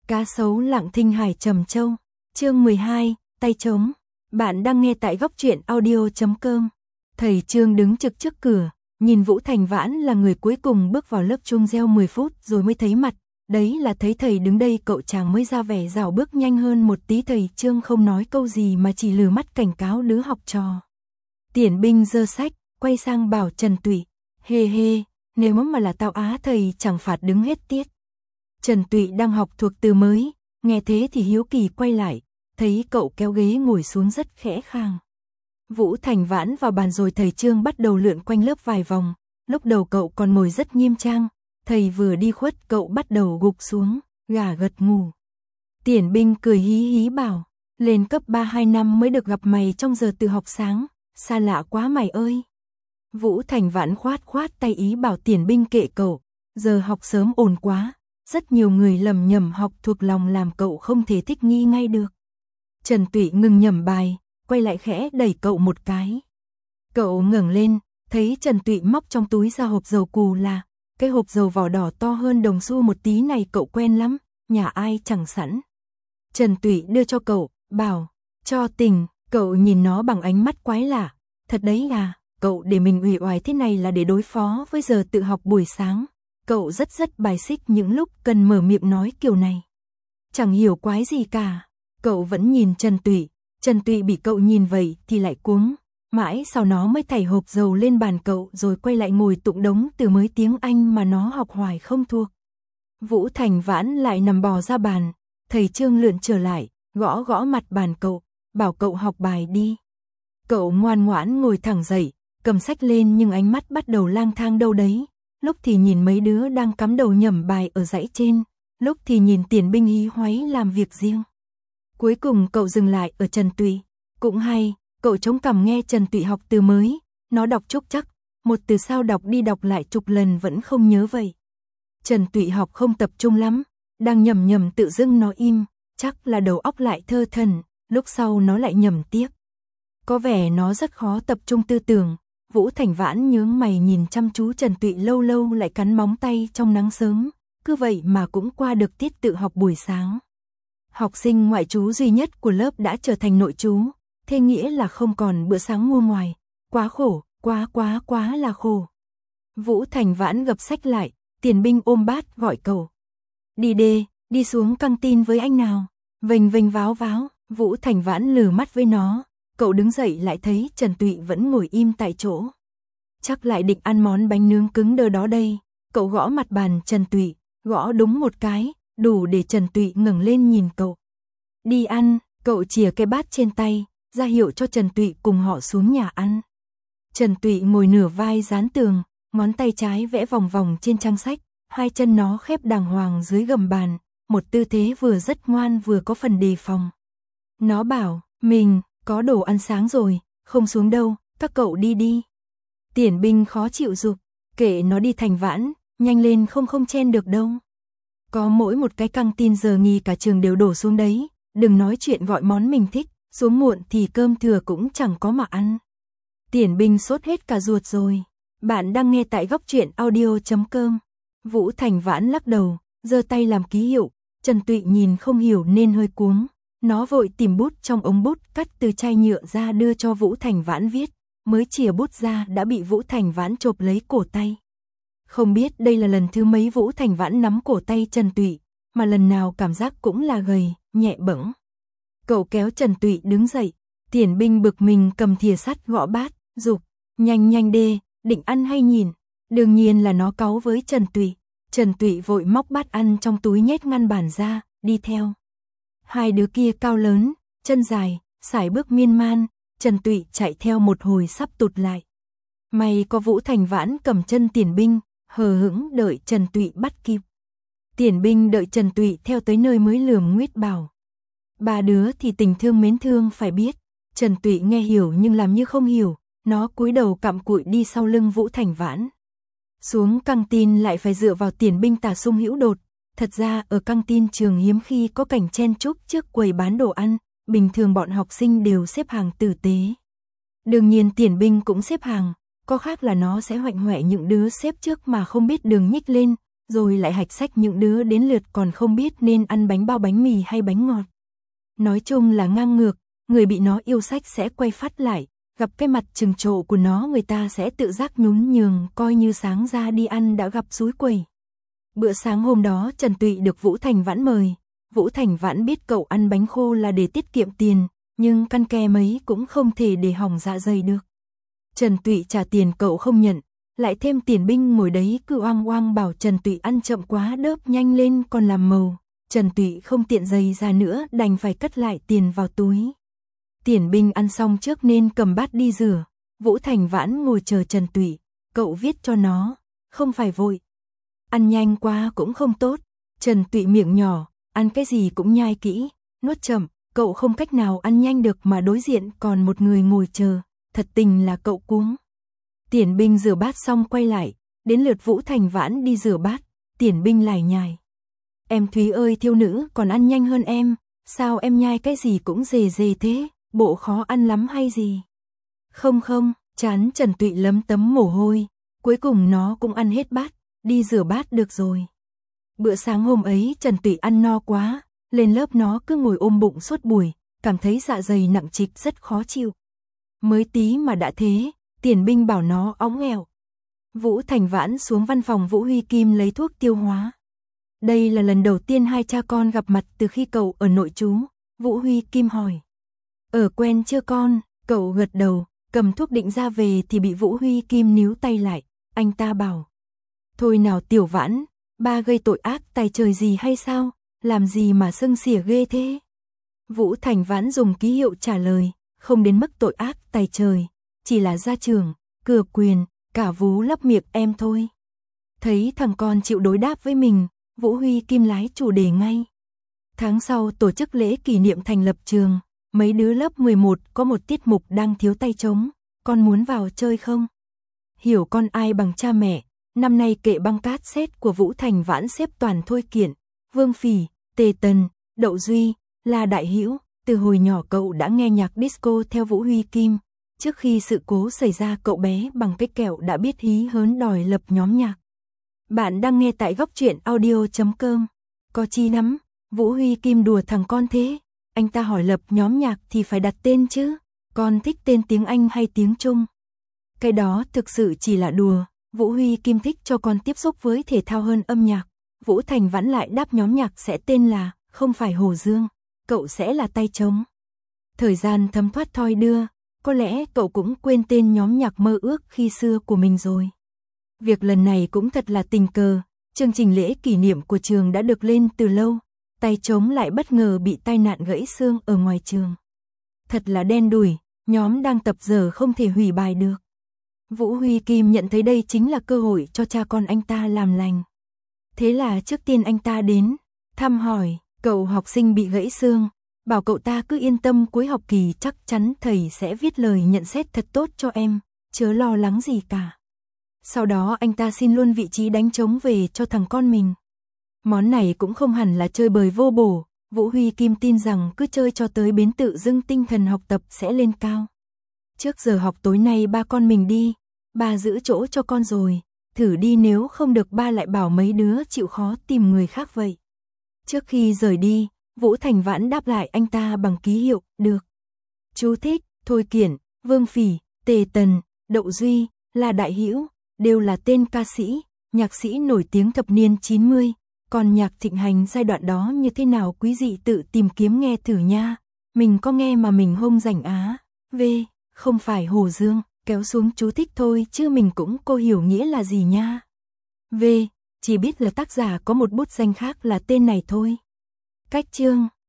Cá sấu lặng thinh hải trầm châu. Chương 12, tay trống. Bạn đang nghe tại góc truyện audio.com. Thầy Trương đứng trực trước cửa, nhìn Vũ Thành Vãn là người cuối cùng bước vào lớp chuông reo 10 phút rồi mới thấy mặt. Đấy là thấy thầy đứng đây cậu chàng mới ra vẻ rảo bước nhanh hơn một tí. Thầy Trương không nói câu gì mà chỉ lừ mắt cảnh cáo đứa học trò. Tiễn Binh giơ sách, quay sang bảo Trần Tụy, hê hê, nếu mà là tao á thầy chẳng phạt đứng hết tiết. Trần Tụy đang học thuộc từ mới, nghe thế thì hiếu kỳ quay lại, thấy cậu kéo ghế ngồi xuống rất khẽ khàng. Vũ Thành Vãn vào bàn rồi thầy Trương bắt đầu lượn quanh lớp vài vòng, lúc đầu cậu còn ngồi rất nghiêm trang, thầy vừa đi khuất cậu bắt đầu gục xuống, gà gật ngủ. Tiễn Binh cười hí hí bảo, lên cấp 3 2 năm mới được gặp mày trong giờ tự học sáng, xa lạ quá mày ơi. Vũ Thành Vãn khoát tay ý bảo Tiễn Binh kệ cậu, giờ học sớm ổn quá, rất nhiều người lầm nhầm học thuộc lòng làm cậu không thể thích nghi ngay được. Trần Tụy ngừng nhẩm bài, quay lại khẽ đẩy cậu một cái. Cậu ngẩng lên, thấy Trần Tụy móc trong túi ra hộp dầu cù là, cái hộp dầu vỏ đỏ to hơn đồng xu một tí này cậu quen lắm, nhà ai chẳng sẵn. Trần Tụy đưa cho cậu, bảo, cho tình, cậu nhìn nó bằng ánh mắt quái lạ, thật đấy à, cậu để mình uể oải thế này là để đối phó với giờ tự học buổi sáng. Cậu rất bài xích những lúc cần mở miệng nói kiểu này. Chẳng hiểu quái gì cả. Cậu vẫn nhìn Trần Tụy bị cậu nhìn vậy thì lại cuống. Mãi sau nó mới thảy hộp dầu lên bàn cậu rồi quay lại ngồi tụng đống từ mới tiếng Anh mà nó học hoài không thuộc. Vũ Thành Vãn lại nằm bò ra bàn. Thầy Trương lượn trở lại, gõ mặt bàn cậu, bảo cậu học bài đi. Cậu ngoan ngoãn ngồi thẳng dậy, cầm sách lên nhưng ánh mắt bắt đầu lang thang đâu đấy. Lúc thì nhìn mấy đứa đang cắm đầu nhẩm bài ở dãy trên, lúc thì nhìn Tiễn Binh hí hoáy làm việc riêng. Cuối cùng cậu dừng lại ở Trần Tụy. Cũng hay, cậu chống cằm nghe Trần Tụy học từ mới, nó đọc trúc chắc, một từ sao đọc đi đọc lại chục lần vẫn không nhớ vậy. Trần Tụy học không tập trung lắm, đang nhẩm tự dưng nó im, chắc là đầu óc lại thơ thẩn, lúc sau nó lại nhẩm tiếp. Có vẻ nó rất khó tập trung tư tưởng. Vũ Thành Vãn nhướng mày nhìn chăm chú Trần Tụy lâu lâu lại cắn móng tay trong nắng sớm, cứ vậy mà cũng qua được tiết tự học buổi sáng. Học sinh ngoại trú duy nhất của lớp đã trở thành nội trú, thế nghĩa là không còn bữa sáng mua ngoài, quá khổ, quá là khổ. Vũ Thành Vãn gập sách lại, Tiễn Binh ôm bát gọi cậu. Đi xuống căng tin với anh nào, vênh váo, Vũ Thành Vãn lừ mắt với nó. Cậu đứng dậy lại thấy Trần Tụy vẫn ngồi im tại chỗ. Chắc lại định ăn món bánh nướng cứng đơ đó đây. Cậu gõ mặt bàn Trần Tụy, gõ đúng một cái, đủ để Trần Tụy ngẩng lên nhìn cậu. Đi ăn, cậu chìa cái bát trên tay, ra hiệu cho Trần Tụy cùng họ xuống nhà ăn. Trần Tụy ngồi nửa vai dán tường, ngón tay trái vẽ vòng vòng trên trang sách, hai chân nó khép đàng hoàng dưới gầm bàn, một tư thế vừa rất ngoan vừa có phần đề phòng. Nó bảo, mình có đồ ăn sáng rồi, không xuống đâu, các cậu đi. Tiễn Binh khó chịu giục, kệ nó đi Thành Vãn, nhanh lên không chen được đâu. Có mỗi một cái căng tin giờ nghỉ cả trường đều đổ xuống đấy, đừng nói chuyện gọi món mình thích, xuống muộn thì cơm thừa cũng chẳng có mà ăn. Tiễn Binh sốt hết cả ruột rồi. Bạn đang nghe tại góc truyện audio.com. Vũ Thành Vãn lắc đầu, giơ tay làm ký hiệu, Trần Tụy nhìn không hiểu nên hơi cuống. Nó vội tìm bút trong ống bút cắt từ chai nhựa ra đưa cho Vũ Thành Vãn viết, mới chìa bút ra đã bị Vũ Thành Vãn chộp lấy cổ tay. Không biết đây là lần thứ mấy Vũ Thành Vãn nắm cổ tay Trần Tụy, mà lần nào cảm giác cũng là gầy, nhẹ bẫng. Cậu kéo Trần Tụy đứng dậy, Tiễn Binh bực mình cầm thìa sắt gõ bát, giục, nhanh đê, định ăn hay nhìn. Đương nhiên là nó cáu với Trần Tụy. Trần Tụy vội móc bát ăn trong túi nhét ngăn bàn ra, đi theo. Hai đứa kia cao lớn, chân dài, sải bước miên man, Trần Tụy chạy theo một hồi sắp tụt lại. May có Vũ Thành Vãn cầm chân Tiễn Binh, hờ hững đợi Trần Tụy bắt kịp. Tiễn Binh đợi Trần Tụy theo tới nơi mới lườm nguýt bảo. Ba đứa thì tình thương mến thương phải biết. Trần Tụy nghe hiểu nhưng làm như không hiểu, nó cúi đầu cặm cụi đi sau lưng Vũ Thành Vãn. Xuống căng tin lại phải dựa vào Tiễn Binh tả sung hữu đột. Thật ra ở căng tin trường hiếm khi có cảnh chen chúc trước quầy bán đồ ăn, bình thường bọn học sinh đều xếp hàng tử tế. Đương nhiên Tiễn Binh cũng xếp hàng, có khác là nó sẽ hoạnh hoẹ những đứa xếp trước mà không biết đường nhích lên, rồi lại hạch sách những đứa đến lượt còn không biết nên ăn bánh bao bánh mì hay bánh ngọt. Nói chung là ngang ngược, người bị nó yêu sách sẽ quay phát lại, gặp cái mặt trừng trộ của nó người ta sẽ tự giác nhún nhường, coi như sáng ra đi ăn đã gặp dúi quẩy. Bữa sáng hôm đó Trần Tụy được Vũ Thành Vãn mời. Vũ Thành Vãn biết cậu ăn bánh khô là để tiết kiệm tiền, nhưng căn ke mấy cũng không thể để hỏng dạ dày được. Trần Tụy trả tiền cậu không nhận, lại thêm tiền binh ngồi đấy cứ oang oang bảo Trần Tụy ăn chậm quá đớp nhanh lên còn làm màu. Trần Tụy không tiện giày ra nữa đành phải cất lại tiền vào túi. Tiền binh ăn xong trước nên cầm bát đi rửa. Vũ Thành Vãn ngồi chờ Trần Tụy, cậu viết cho nó, không phải vội. Ăn nhanh quá cũng không tốt. Trần Tụy miệng nhỏ, ăn cái gì cũng nhai kỹ, nuốt chậm, cậu không cách nào ăn nhanh được mà đối diện còn một người ngồi chờ, thật tình là cậu cuống. Tiền binh rửa bát xong quay lại, đến lượt Vũ Thành Vãn đi rửa bát, tiền binh lải nhải. Em Thúy ơi, thiếu nữ còn ăn nhanh hơn em, sao em nhai cái gì cũng dề dề thế, bộ khó ăn lắm hay gì? Không không, chán Trần Tụy lấm tấm mồ hôi, cuối cùng nó cũng ăn hết bát, đi rửa bát được rồi. Bữa sáng hôm ấy Trần Tụy ăn no quá, lên lớp nó cứ ngồi ôm bụng suốt buổi, cảm thấy dạ dày nặng trịch rất khó chịu. Mới tí mà đã thế, tiền binh bảo nó óng ẻo. Vũ Thành Vãn xuống văn phòng Vũ Huy Kim lấy thuốc tiêu hóa. Đây là lần đầu tiên hai cha con gặp mặt từ khi cậu ở nội trú. Vũ Huy Kim hỏi. Ở quen chưa con? Cậu gật đầu, cầm thuốc định ra về thì bị Vũ Huy Kim níu tay lại. Anh ta bảo. Thôi nào Tiểu Vãn, ba gây tội ác tài trời gì hay sao? Làm gì mà sưng xỉa ghê thế? Vũ Thành Vãn dùng ký hiệu trả lời. Không đến mức tội ác tài trời, chỉ là gia trưởng, cửa quyền, cả vú lấp miệng em thôi. Thấy thằng con chịu đối đáp với mình, Vũ Huy Kim lái chủ đề ngay. Tháng sau tổ chức lễ kỷ niệm thành lập trường, mấy đứa lớp 11 có một tiết mục đang thiếu tay trống, con muốn vào chơi không? Hiểu con ai bằng cha mẹ, năm nay kệ băng cassette của Vũ Thành Vãn xếp toàn Thôi Kiện, Vương Phỉ, Tề Tần, Đậu Duy, La Đại Hữu. Từ hồi nhỏ cậu đã nghe nhạc disco theo Vũ Huy Kim, trước khi sự cố xảy ra cậu bé bằng cái kẹo đã biết hí hớn đòi lập nhóm nhạc. Bạn đang nghe tại góc truyện audio.com. Có chi lắm, Vũ Huy Kim đùa thằng con thế, anh ta hỏi lập nhóm nhạc thì phải đặt tên chứ, con thích tên tiếng Anh hay tiếng Trung? Cái đó thực sự chỉ là đùa, Vũ Huy Kim thích cho con tiếp xúc với thể thao hơn âm nhạc. Vũ Thành Vãn lại đáp nhóm nhạc sẽ tên là, không phải Hồ Dương. Cậu sẽ là tay trống. Thời gian thấm thoát thoi đưa, có lẽ cậu cũng quên tên nhóm nhạc mơ ước khi xưa của mình rồi. Việc lần này cũng thật là tình cờ, chương trình lễ kỷ niệm của trường đã được lên từ lâu, tay trống lại bất ngờ bị tai nạn gãy xương ở ngoài trường. Thật là đen đủi, nhóm đang tập giờ không thể hủy bài được. Vũ Huy Kim nhận thấy đây chính là cơ hội cho cha con anh ta làm lành. Thế là trước tiên anh ta đến, thăm hỏi. Cậu học sinh bị gãy xương, bảo cậu ta cứ yên tâm cuối học kỳ chắc chắn thầy sẽ viết lời nhận xét thật tốt cho em, chớ lo lắng gì cả. Sau đó anh ta xin luôn vị trí đánh trống về cho thằng con mình. Món này cũng không hẳn là chơi bời vô bổ, Vũ Huy Kim tin rằng cứ chơi cho tới bến tự dưng tinh thần học tập sẽ lên cao. Trước giờ học tối nay ba con mình đi, ba giữ chỗ cho con rồi, thử đi nếu không được ba lại bảo mấy đứa chịu khó tìm người khác vậy. Trước khi rời đi, Vũ Thành Vãn đáp lại anh ta bằng ký hiệu, được. Chú thích, Thôi Kiện, Vương Phỉ, Tề Tần, Đậu Duy, La Đại Hữu, đều là tên ca sĩ, nhạc sĩ nổi tiếng thập niên 90, còn nhạc thịnh hành giai đoạn đó như thế nào quý vị tự tìm kiếm nghe thử nha, mình có nghe mà mình không rảnh á, V, không phải Hồ Dương, kéo xuống chú thích thôi chứ mình cũng cô hiểu nghĩa là gì nha. V, chỉ biết là tác giả có một bút danh khác là tên này thôi. Cách chương